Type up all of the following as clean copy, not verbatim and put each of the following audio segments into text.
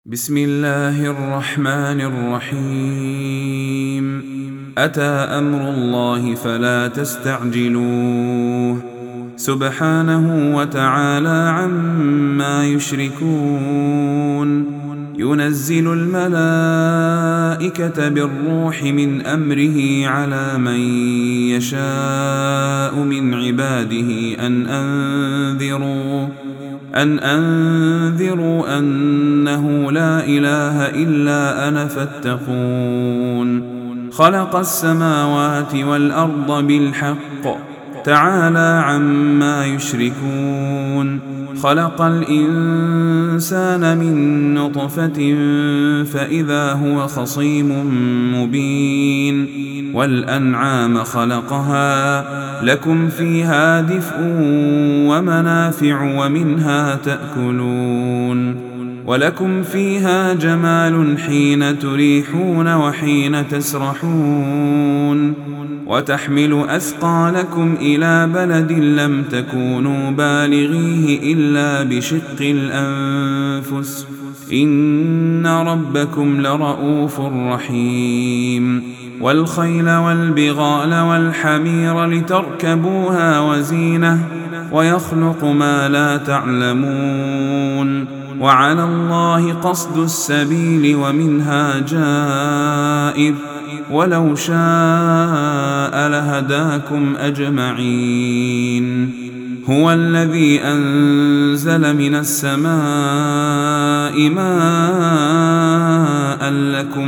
بسم الله الرحمن الرحيم. أتى أمر الله فلا تستعجلوه سبحانه وتعالى عما يشركون. ينزل الملائكة بالروح من أمره على من يشاء من عباده أن أنذروا أنه لا إله إلا أنا فاتقون. خلق السماوات والأرض بالحق تعالى عما يشركون. خلق الإنسان من نطفة فإذا هو خصيم مبين. والأنعام خلقها لكم فيها دفء ومنافع ومنها تأكلون. ولكم فيها جمال حين تريحون وحين تسرحون. وتحمل أثقالكم إلى بلد لم تكونوا بالغيه إلا بشق الأنفس إن ربكم لرؤوف رحيم. والخيل والبغال والحمير لتركبوها وزينة ويخلق ما لا تعلمون. وعلى الله قصد السبيل ومنها جائر ولو شاء لهداكم أجمعين. هو الذي أنزل من السماء ماء لكم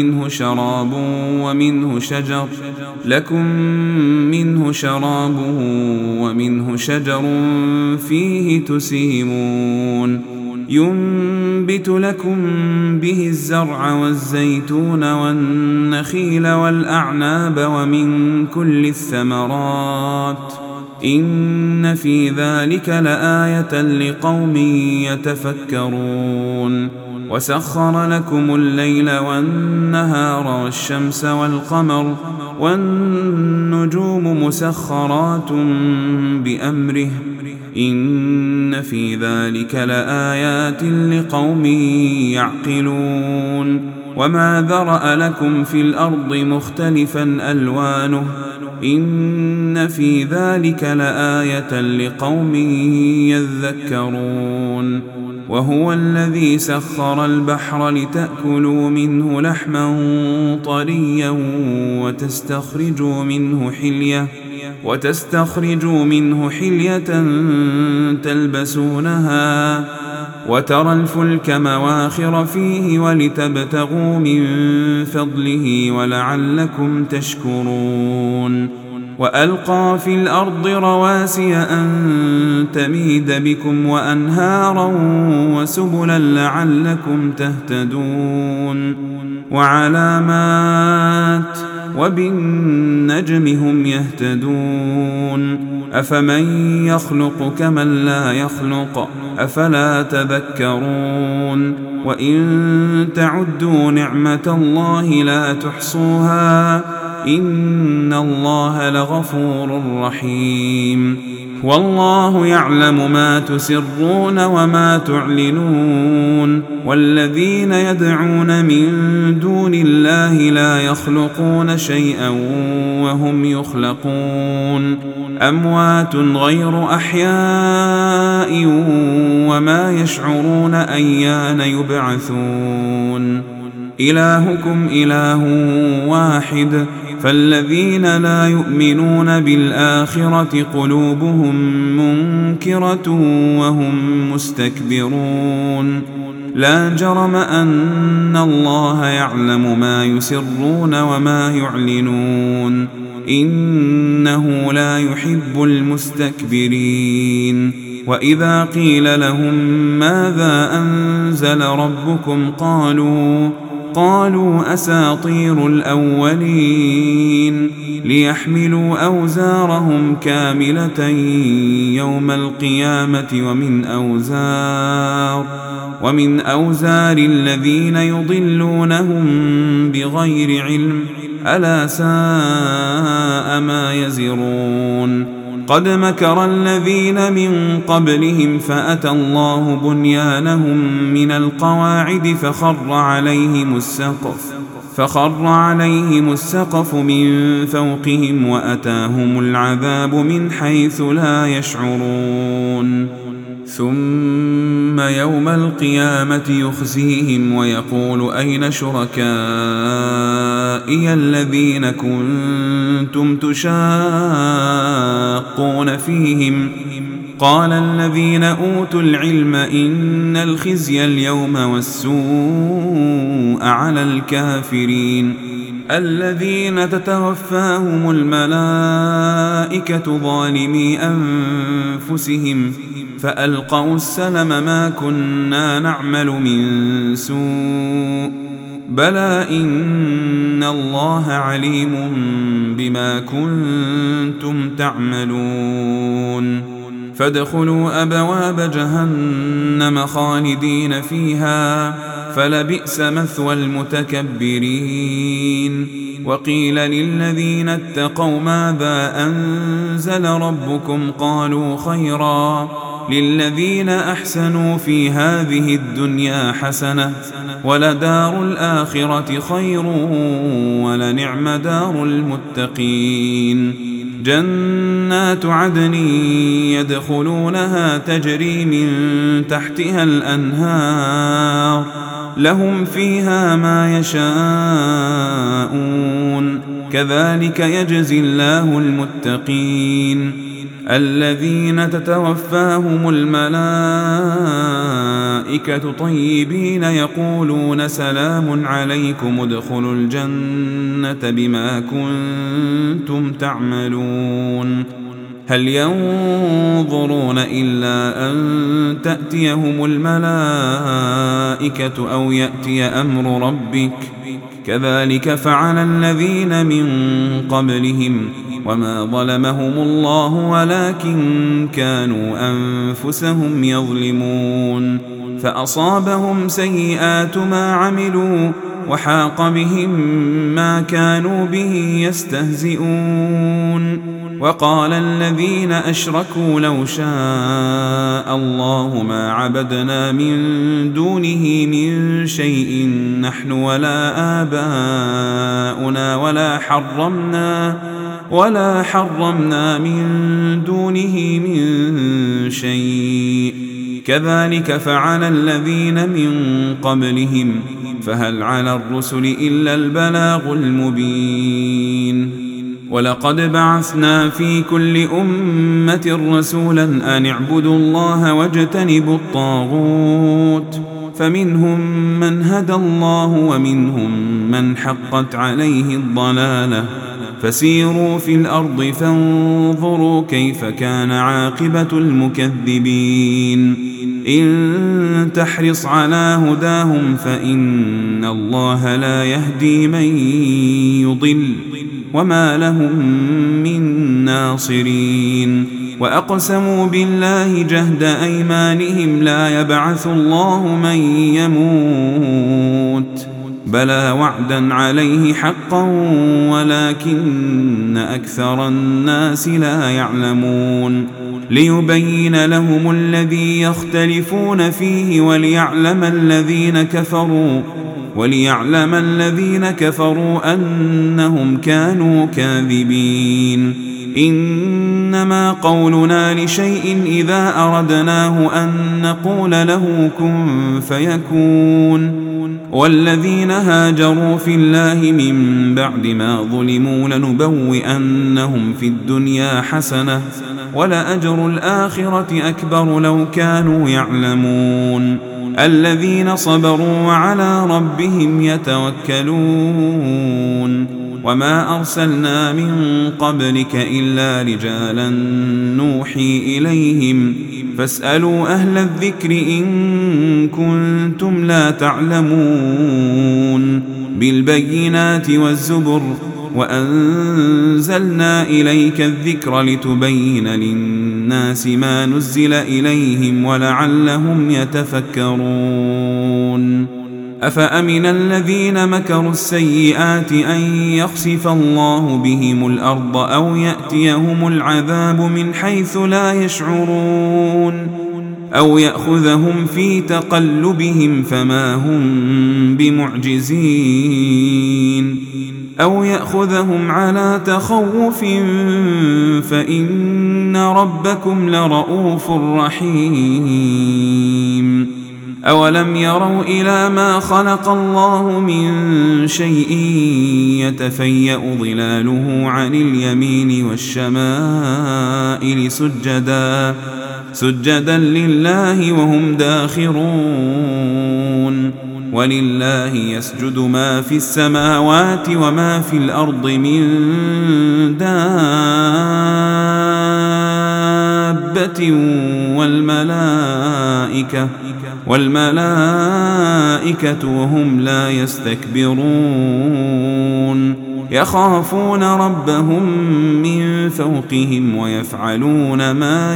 منه شراب ومنه شجر فيه تسيمون. ينبت لكم به الزرع والزيتون والنخيل والأعناب ومن كل الثمرات إن في ذلك لآية لقوم يتفكرون. وسخر لكم الليل والنهار والشمس والقمر والنجوم مسخرات بأمره إن في ذلك لآيات لقوم يعقلون. وما ذرأ لكم في الأرض مختلفا ألوانه إن في ذلك لآية لقوم يذكرون. وهو الذي سخر البحر لتأكلوا منه لحما طريا وتستخرجوا منه حلية تلبسونها وترى الفلك مواخر فيه ولتبتغوا من فضله ولعلكم تشكرون. وألقى في الأرض رواسي أن تميد بكم وأنهارا وسبلا لعلكم تهتدون. وعلامات وبالنجم هم يهتدون. أفمن يخلق كمن لا يخلق أفلا تذكرون. وإن تعدوا نعمة الله لا تحصوها إن الله لغفور رحيم. والله يعلم ما تسرون وما تعلنون. والذين يدعون من دون الله لا يخلقون شيئا وهم يخلقون. أموات غير أحياء وما يشعرون أيان يبعثون. إلهكم إله واحد فالذين لا يؤمنون بالآخرة قلوبهم منكرة وهم مستكبرون. لا جرم أن الله يعلم ما يسرون وما يعلنون إنه لا يحب المستكبرين. وإذا قيل لهم ماذا أنزل ربكم قالوا أساطير الأولين ليحملوا أوزارهم كاملة يوم القيامة ومن أوزار الذين يضلونهم بغير علم ألا ساء ما يزرون. قد مكر الذين من قبلهم فأتى الله بنيانهم من القواعد فخر عليهم السقف من فوقهم وأتاهم العذاب من حيث لا يشعرون ثم يوم القيامة يخزيهم ويقول أين شركائي الذين كنتم تشاقون فيهم قال الذين أوتوا العلم إن الخزي اليوم والسوء على الكافرين الذين تتوفاهم الملائكة ظالمي أنفسهم فألقوا السلم ما كنا نعمل من سوء بلى إن الله عليم بما كنتم تعملون فادخلوا أبواب جهنم خالدين فيها فلبئس مثوى المتكبرين وقيل للذين اتقوا ماذا أنزل ربكم قالوا خيرا للذين أحسنوا في هذه الدنيا حسنة ولدار الآخرة خير ولنعم دار المتقين جنات عدن يدخلونها تجري من تحتها الأنهار لهم فيها ما يشاءون كذلك يجزي الله المتقين الذين تتوفاهم الملائكة طيبين يقولون سلام عليكم ادخلوا الجنة بما كنتم تعملون هل ينظرون إلا أن تأتيهم الملائكة أو يأتي أمر ربك كذلك فعل الذين من قبلهم وما ظلمهم الله ولكن كانوا أنفسهم يظلمون فأصابهم سيئات ما عملوا وحاق بهم ما كانوا به يستهزئون وقال الذين أشركوا لو شاء الله ما عبدنا من دونه من شيء نحن ولا آباؤنا ولا حرمنا من دونه من شيء كذلك فعل الذين من قبلهم فهل على الرسل إلا البلاغ المبين ولقد بعثنا في كل أمة رسولا أن اعبدوا الله واجتنبوا الطاغوت فمنهم من هدى الله ومنهم من حقت عليه الضلالة فسيروا في الأرض فانظروا كيف كان عاقبة المكذبين إن تحرص على هداهم فإن الله لا يهدي من يضل وما لهم من ناصرين وأقسموا بالله جهد أيمانهم لا يبعث الله من يموت بلى وعدا عليه حقا ولكن أكثر الناس لا يعلمون ليبين لهم الذي يختلفون فيه وليعلم الذين كفروا أنهم كانوا كاذبين إنما قولنا لشيء إذا أردناه أن نقول له كن فيكون والذين هاجروا في الله من بعد ما ظلموا لنبوئنهم في الدنيا حسنة ولأجر الآخرة أكبر لو كانوا يعلمون الذين صبروا وعلى ربهم يتوكلون وما أرسلنا من قبلك إلا رجالا نوحي إليهم فاسألوا أهل الذكر إن كنتم لا تعلمون بالبينات والزبر وأنزلنا إليك الذكر لتبين للناس ما نزل إليهم ولعلهم يتفكرون أفأمن الذين مكروا السيئات أن يخسف الله بهم الأرض أو يأتيهم العذاب من حيث لا يشعرون أو يأخذهم في تقلبهم فما هم بمعجزين أو يأخذهم على تخوف فإن ربكم لرؤوف رحيم أولم يروا إلى ما خلق الله من شيء يتفيأ ظلاله عن اليمين والشمائل سجدا لله وهم داخرون ولله يسجد ما في السماوات وما في الأرض من دابة والملائكة وهم لا يستكبرون يخافون ربهم من فوقهم ويفعلون ما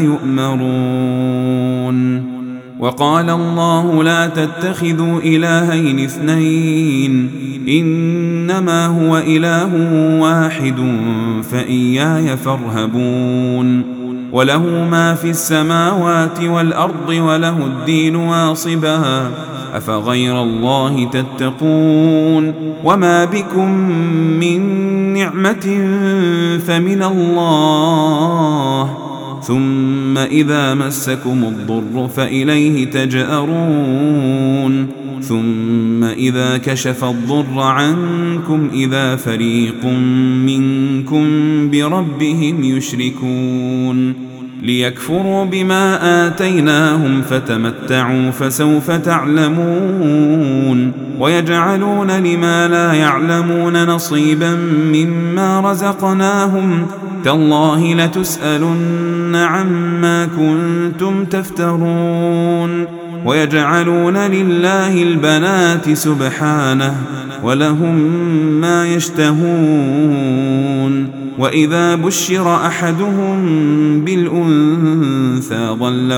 يؤمرون وقال الله لا تتخذوا إلهين اثنين إنما هو إله واحد فإياي فارهبون وله ما في السماوات والأرض وله الدين واصبا أفغير الله تتقون وما بكم من نعمة فمن الله ثم إذا مسكم الضر فإليه تجأرون ثم إذا كشف الضر عنكم إذا فريق منكم بربهم يشركون ليكفروا بما آتيناهم فتمتعوا فسوف تعلمون ويجعلون لما لا يعلمون نصيبا مما رزقناهم تالله لتسألن عما كنتم تفترون ويجعلون لله البنات سبحانه ولهم ما يشتهون وإذا بشر أحدهم بالأنثى ظل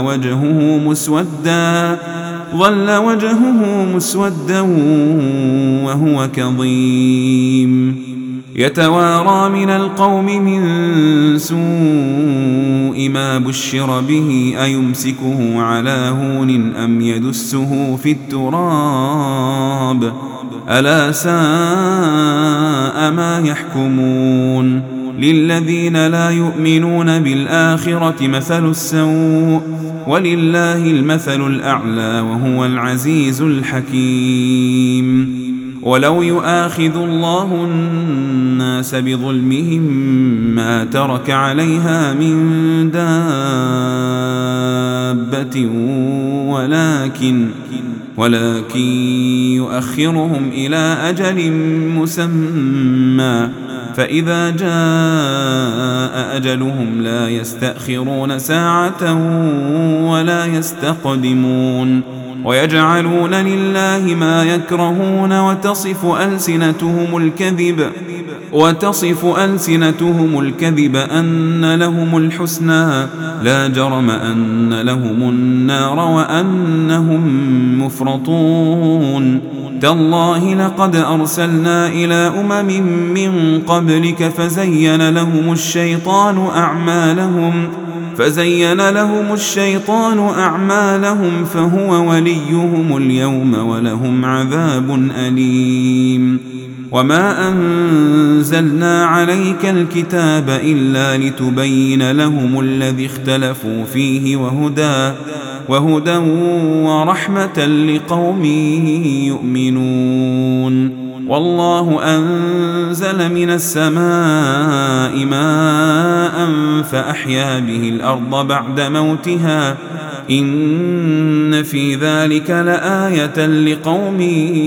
وجهه مسودا وهو كظيم يتوارى من القوم من سوء ما بشر به أيمسكه على هون أم يدسه في التراب ألا ساء ما يحكمون للذين لا يؤمنون بالآخرة مثل السوء ولله المثل الأعلى وهو العزيز الحكيم ولو يؤاخذ الله الناس بظلمهم ما ترك عليها من دابة ولكن يؤخرهم إلى أجل مسمى فإذا جاء أجلهم لا يستأخرون ساعة ولا يستقدمون ويجعلون لله ما يكرهون وتصف ألسنتهم الكذب أن لهم الحسنى لا جرم أن لهم النار وأنهم مفرطون تالله لقد أرسلنا إلى من قبلك فزين لهم الشيطان أعمالهم فهو وليهم اليوم ولهم عذاب أليم وما أنزلنا عليك الكتاب إلا لتبين لهم الذي اختلفوا فيه وهدى ورحمة لقوم يؤمنون والله أنزل من السماء ماء فأحيا به الأرض بعد موتها إن في ذلك لآية لقوم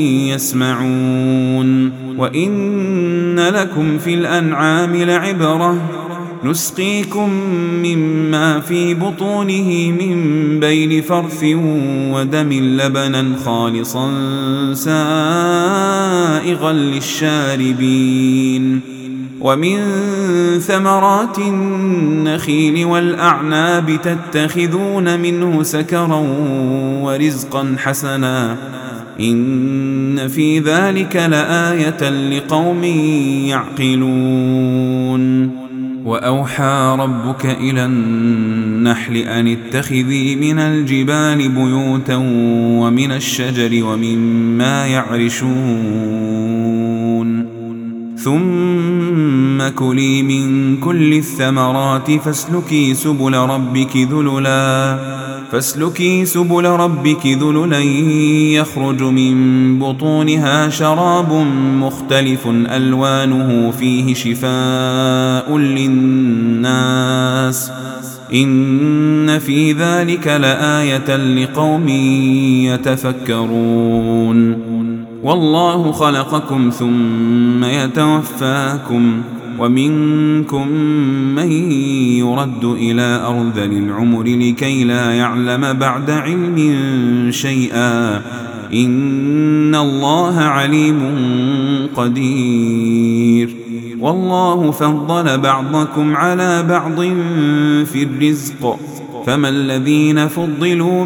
يسمعون وإن لكم في الأنعام لعبرة نسقيكم مما في بطونه من بين فرث ودم لبنا خالصا سائغا للشاربين ومن ثمرات النخيل والأعناب تتخذون منه سكرا ورزقا حسنا إن في ذلك لآية لقوم يعقلون وأوحى ربك إلى النحل أن اتخذي من الجبال بيوتا ومن الشجر ومما يعرشون ثم كلي من كل الثمرات فاسلكي سبل ربك ذللا يخرج من بطونها شراب مختلف ألوانه فيه شفاء للناس إن في ذلك لآية لقوم يتفكرون والله خلقكم ثم يتوفاكم ومنكم من يرد إلى أرذل العمر لكي لا يعلم بعد علم شيئا إن الله عليم قدير والله فضل بعضكم على بعض في الرزق فما الذين فضلوا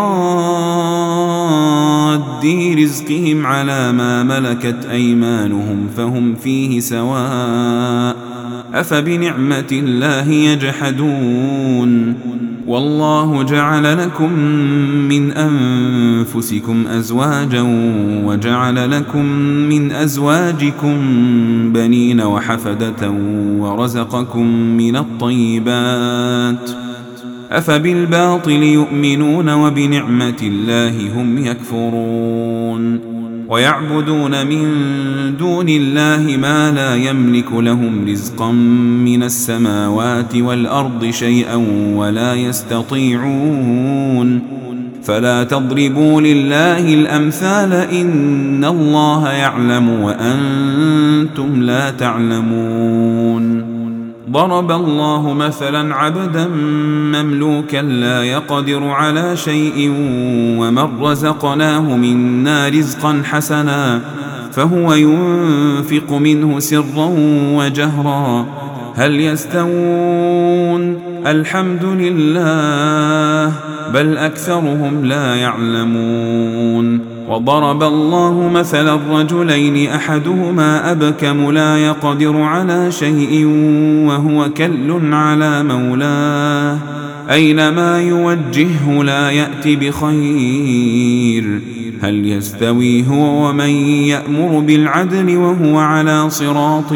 براد رزقهم على ما ملكت أيمانهم فهم فيه سواء أفبنعمة الله يجحدون والله جعل لكم من أنفسكم أزواجا وجعل لكم من أزواجكم بنين وحفدة ورزقكم من الطيبات أفبالباطل يؤمنون وبنعمة الله هم يكفرون ويعبدون من دون الله ما لا يملك لهم رزقا من السماوات والأرض شيئا ولا يستطيعون فلا تضربوا لله الأمثال إن الله يعلم وأنتم لا تعلمون ضرب الله مثلا عبدا مملوكا لا يقدر على شيء ومن رزقناه منا رزقا حسنا فهو ينفق منه سرا وجهرا هل يستوون الحمد لله بل أكثرهم لا يعلمون وضرب الله مثلا الرجلين أحدهما أبكم لا يقدر على شيء وهو كل على مولاه أينما يوجهه لا يأتي بخير هل يستوي هو ومن يأمر بالعدل وهو على صراط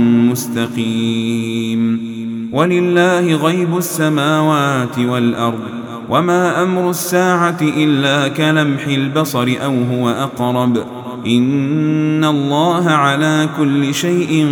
مستقيم ولله غيب السماوات والأرض وما أمر الساعة إلا كلمح البصر أو هو أقرب إن الله على كل شيء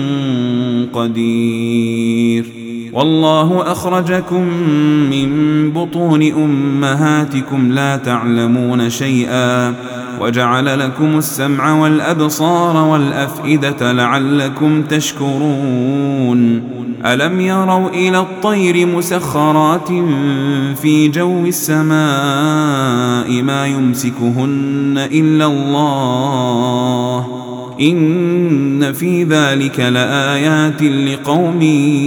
قدير والله أخرجكم من بطون أمهاتكم لا تعلمون شيئا وجعل لكم السمع والأبصار والأفئدة لعلكم تشكرون ألم يروا إلى الطير مسخرات في جو السماء ما يمسكهن إلا الله إن في ذلك لآيات لقوم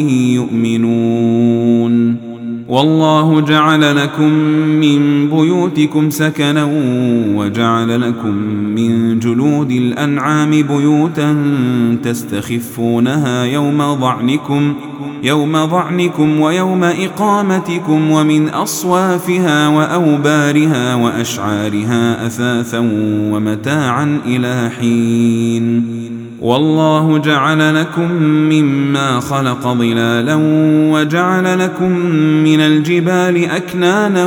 يؤمنون والله جعل لكم من بيوتكم سكنا وجعل لكم من جلود الأنعام بيوتا تستخفونها يوم ضعنكم ويوم إقامتكم ومن أصوافها وأوبارها وأشعارها أثاثا ومتاعا إلى حين والله جعل لكم مما خلق ظلالا وجعل لكم من الجبال أكنانا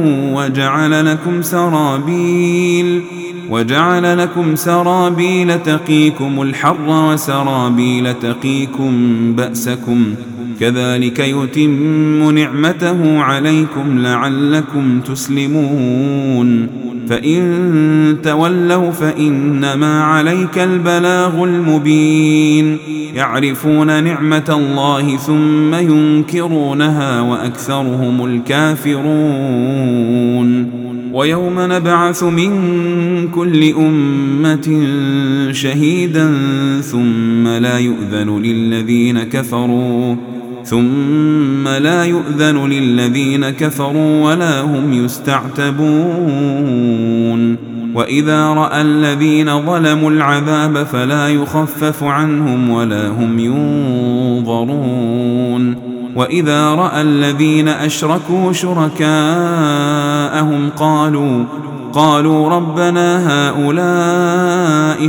وجعل لكم سرابيل تقيكم الحر وسرابيل تقيكم بأسكم كذلك يتم نعمته عليكم لعلكم تسلمون فإن تولوا فإنما عليك البلاغ المبين يعرفون نعمة الله ثم ينكرونها وأكثرهم الكافرون ويوم نبعث من كل أمة شهيدا ثم لا يؤذن للذين كفروا ولا هم يستعتبون وإذا رأى الذين ظلموا العذاب فلا يخفف عنهم ولا هم ينظرون وإذا رأى الذين أشركوا شركاءهم قالوا ربنا هؤلاء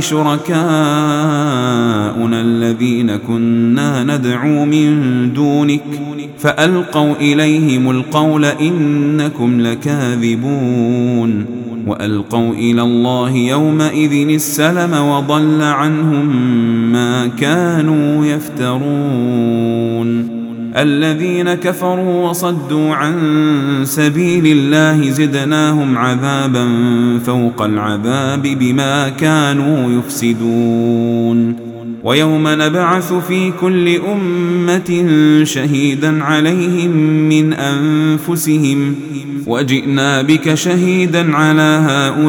شركاؤنا الذين كنا ندعو من دونك فألقوا إليهم القول إنكم لكاذبون وألقوا إلى الله يومئذ السلم وضل عنهم ما كانوا يفترون الذين كفروا وصدوا عن سبيل الله زدناهم عذابا فوق العذاب بما كانوا يفسدون ويوم نبعث في كل أمة شهيدا عليهم من أنفسهم وجئنا بك شهيدا على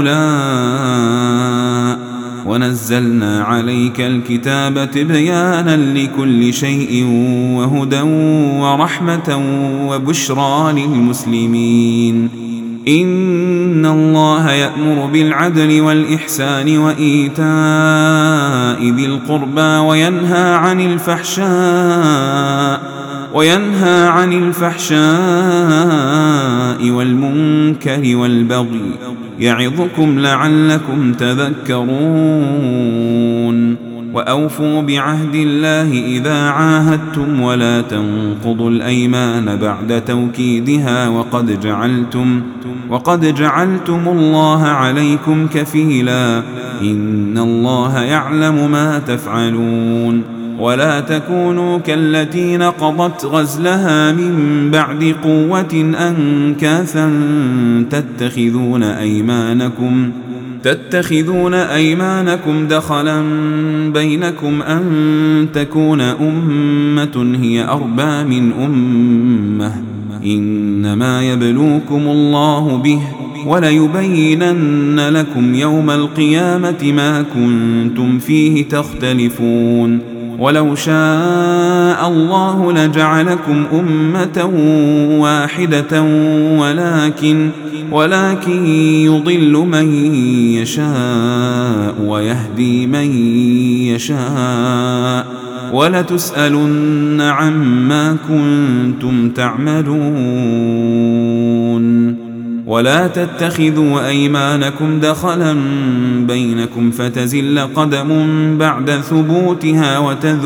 هؤلاء ونزلنا عليك الكتاب تبيانا لكل شيء وهدى ورحمة وبشرى للمسلمين إن الله يأمر بالعدل والإحسان وإيتاء ذي القربى وينهى عن الفحشاء والمنكر والبغي يعظكم لعلكم تذكرون وأوفوا بعهد الله إذا عاهدتم ولا تنقضوا الأيمان بعد توكيدها وقد جعلتم الله عليكم كفيلا إن الله يعلم ما تفعلون ولا تكونوا كالتي نقضت غزلها من بعد قوة أنكاثا تتخذون أيمانكم دخلا بينكم أن تكون أمة هي أربى من أمة إنما يبلوكم الله به وليبينن لكم يوم القيامة ما كنتم فيه تختلفون ولو شاء الله لجعلكم أمة واحدة ولكن يضل من يشاء ويهدي من يشاء ولتسألن عما كنتم تعملون ولا تتخذوا أيمانكم دخلا بينكم فتزل قدم بعد ثبوتها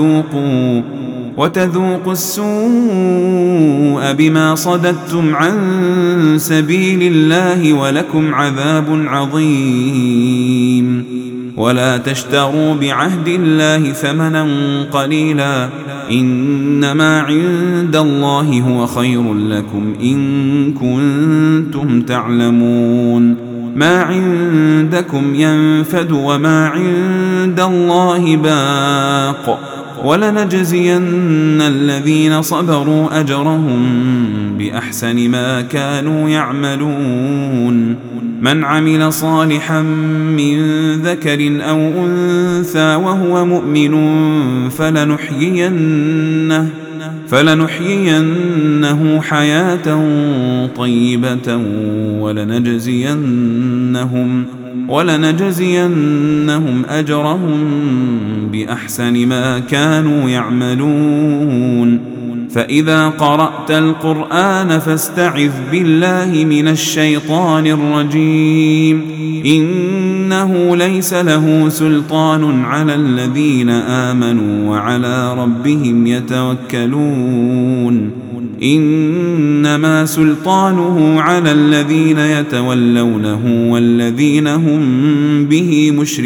وتذوقوا السوء بما صددتم عن سبيل الله ولكم عذاب عظيم ولا تشتروا بعهد الله ثمنا قليلا إنما عند الله هو خير لكم إن كنتم تعلمون ما عندكم ينفد وما عند الله باق ولنجزين الذين صبروا أجرهم بأحسن ما كانوا يعملون من عمل صالحا من ذكر أو أنثى وهو مؤمن فلنحيينه حياة طيبة ولنجزينهم أجرهم بأحسن ما كانوا يعملون فإذا قرأت القرآن فاستعذ بالله من الشيطان الرجيم إنه ليس له سلطان على الذين آمنوا وعلى ربهم يتوكلون إنما سلطانه على الذين يتولونه والذين هم به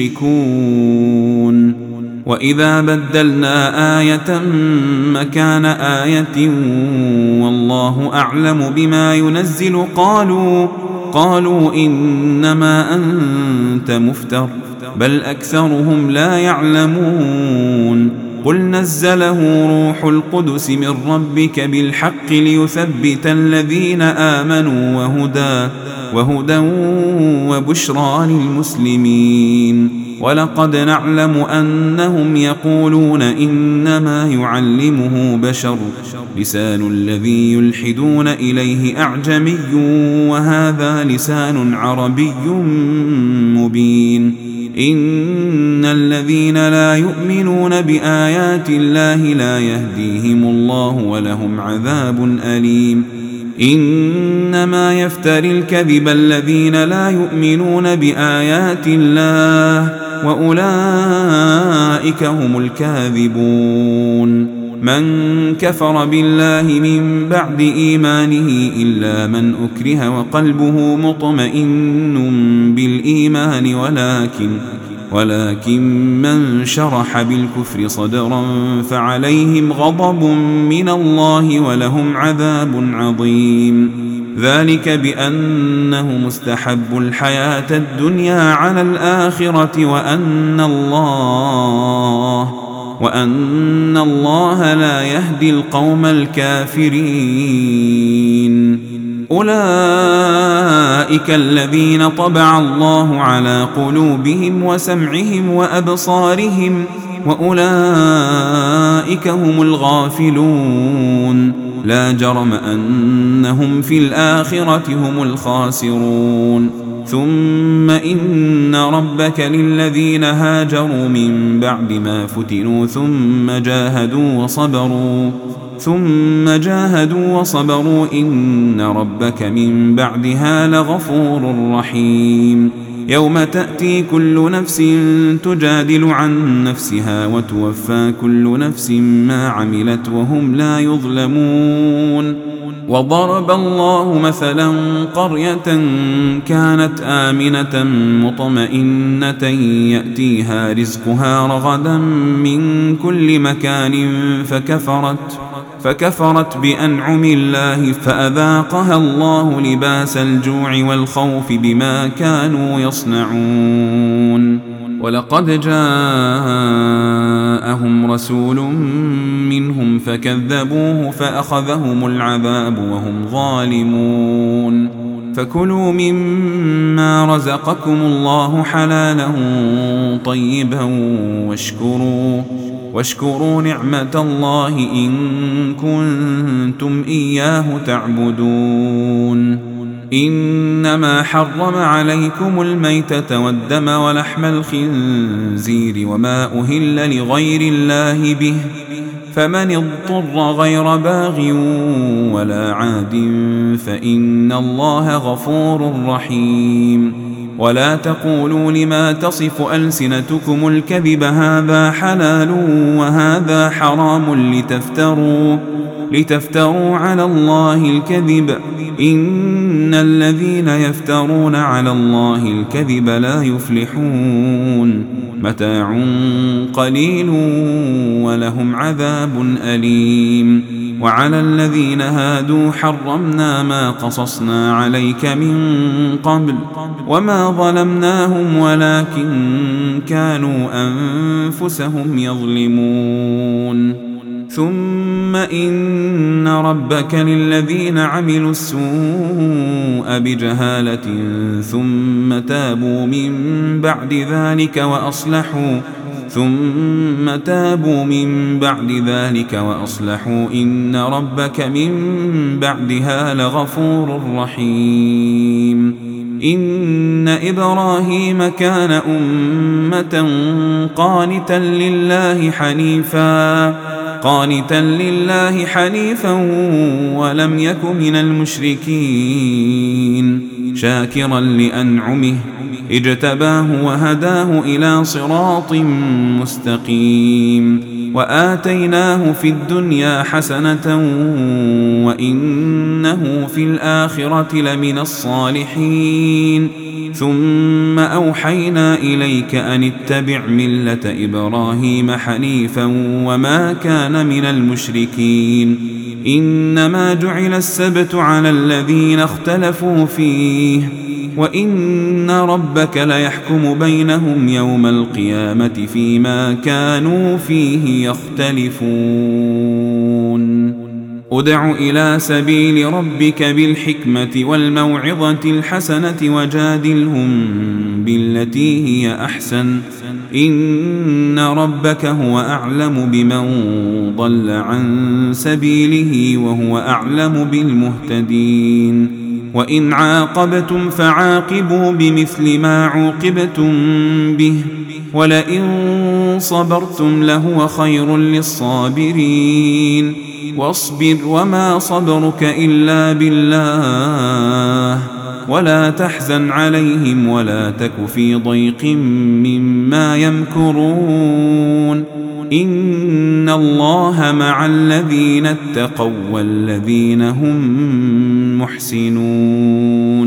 مشركون وإذا بدلنا آية مكان آية والله أعلم بما ينزل قالوا إنما أنت مفتر بل أكثرهم لا يعلمون قل نزله روح القدس من ربك بالحق ليثبت الذين آمنوا وهدى وبشرى للمسلمين ولقد نعلم أنهم يقولون إنما يعلمه بشر لسان الذي يلحدون إليه أعجمي وهذا لسان عربي مبين إن الذين لا يؤمنون بآيات الله لا يهديهم الله ولهم عذاب أليم إنما يفتري الكذب الذين لا يؤمنون بآيات الله وأولئك هم الكاذبون من كفر بالله من بعد إيمانه إلا من أكره وقلبه مطمئن بالإيمان ولكن من شرح بالكفر صدرا فعليهم غضب من الله ولهم عذاب عظيم ذلك بأنه مستحب الحياة الدنيا على الآخرة وأن الله لا يهدي القوم الكافرين أولئك الذين طبع الله على قلوبهم وسمعهم وأبصارهم وأولئك هم الغافلون لا جرم أنهم في الآخرة هم الخاسرون ثم إن ربك للذين هاجروا من بعد ما فتنوا ثم جاهدوا وصبروا إن ربك من بعدها لغفور رحيم يوم تأتي كل نفس تجادل عن نفسها وتوفى كل نفس ما عملت وهم لا يظلمون وضرب الله مثلا قرية كانت آمنة مطمئنة يأتيها رزقها رغدا من كل مكان فكفرت بأنعم الله فأذاقها الله لباس الجوع والخوف بما كانوا يصنعون ولقد جاءهم رسول منهم فكذبوه فأخذهم العذاب وهم ظالمون فكلوا مما رزقكم الله حلالا طيبا واشكروا نعمة الله إن كنتم إياه تعبدون إنما حرم عليكم الميتة والدم ولحم الخنزير وما أهل لغير الله به فمن اضطر غير باغ ولا عاد فإن الله غفور رحيم ولا تقولوا لما تصف ألسنتكم الكذب هذا حلال وهذا حرام لتفتروا على الله الكذب إن الذين يفترون على الله الكذب لا يفلحون متاع قليل ولهم عذاب أليم وعلى الذين هادوا حرمنا ما قصصنا عليك من قبل وما ظلمناهم ولكن كانوا أنفسهم يظلمون ثم إن ربك للذين عملوا السوء بجهالة ثم تابوا من بعد ذلك وأصلحوا إن ربك من بعدها لغفور رحيم إن إبراهيم كان أمة قانتا لله حنيفا ولم يك من المشركين شاكرا لأنعمه اجتباه وهداه إلى صراط مستقيم وآتيناه في الدنيا حسنة وإنه في الآخرة لمن الصالحين ثم أوحينا إليك أن اتبع ملة إبراهيم حنيفا وما كان من المشركين إنما جعل السبت على الذين اختلفوا فيه وإن ربك ليحكم بينهم يوم القيامة فيما كانوا فيه يختلفون ادع إلى سبيل ربك بالحكمة والموعظة الحسنة وجادلهم بالتي هي أحسن إن ربك هو أعلم بمن ضل عن سبيله وهو أعلم بالمهتدين وإن عاقبتم فعاقبوا بمثل ما عوقبتم به ولئن صبرتم لهو خير للصابرين واصبر وما صبرك إلا بالله ولا تحزن عليهم ولا تك في ضيق مما يمكرون إن الله مع الذين اتقوا والذين هم محسنون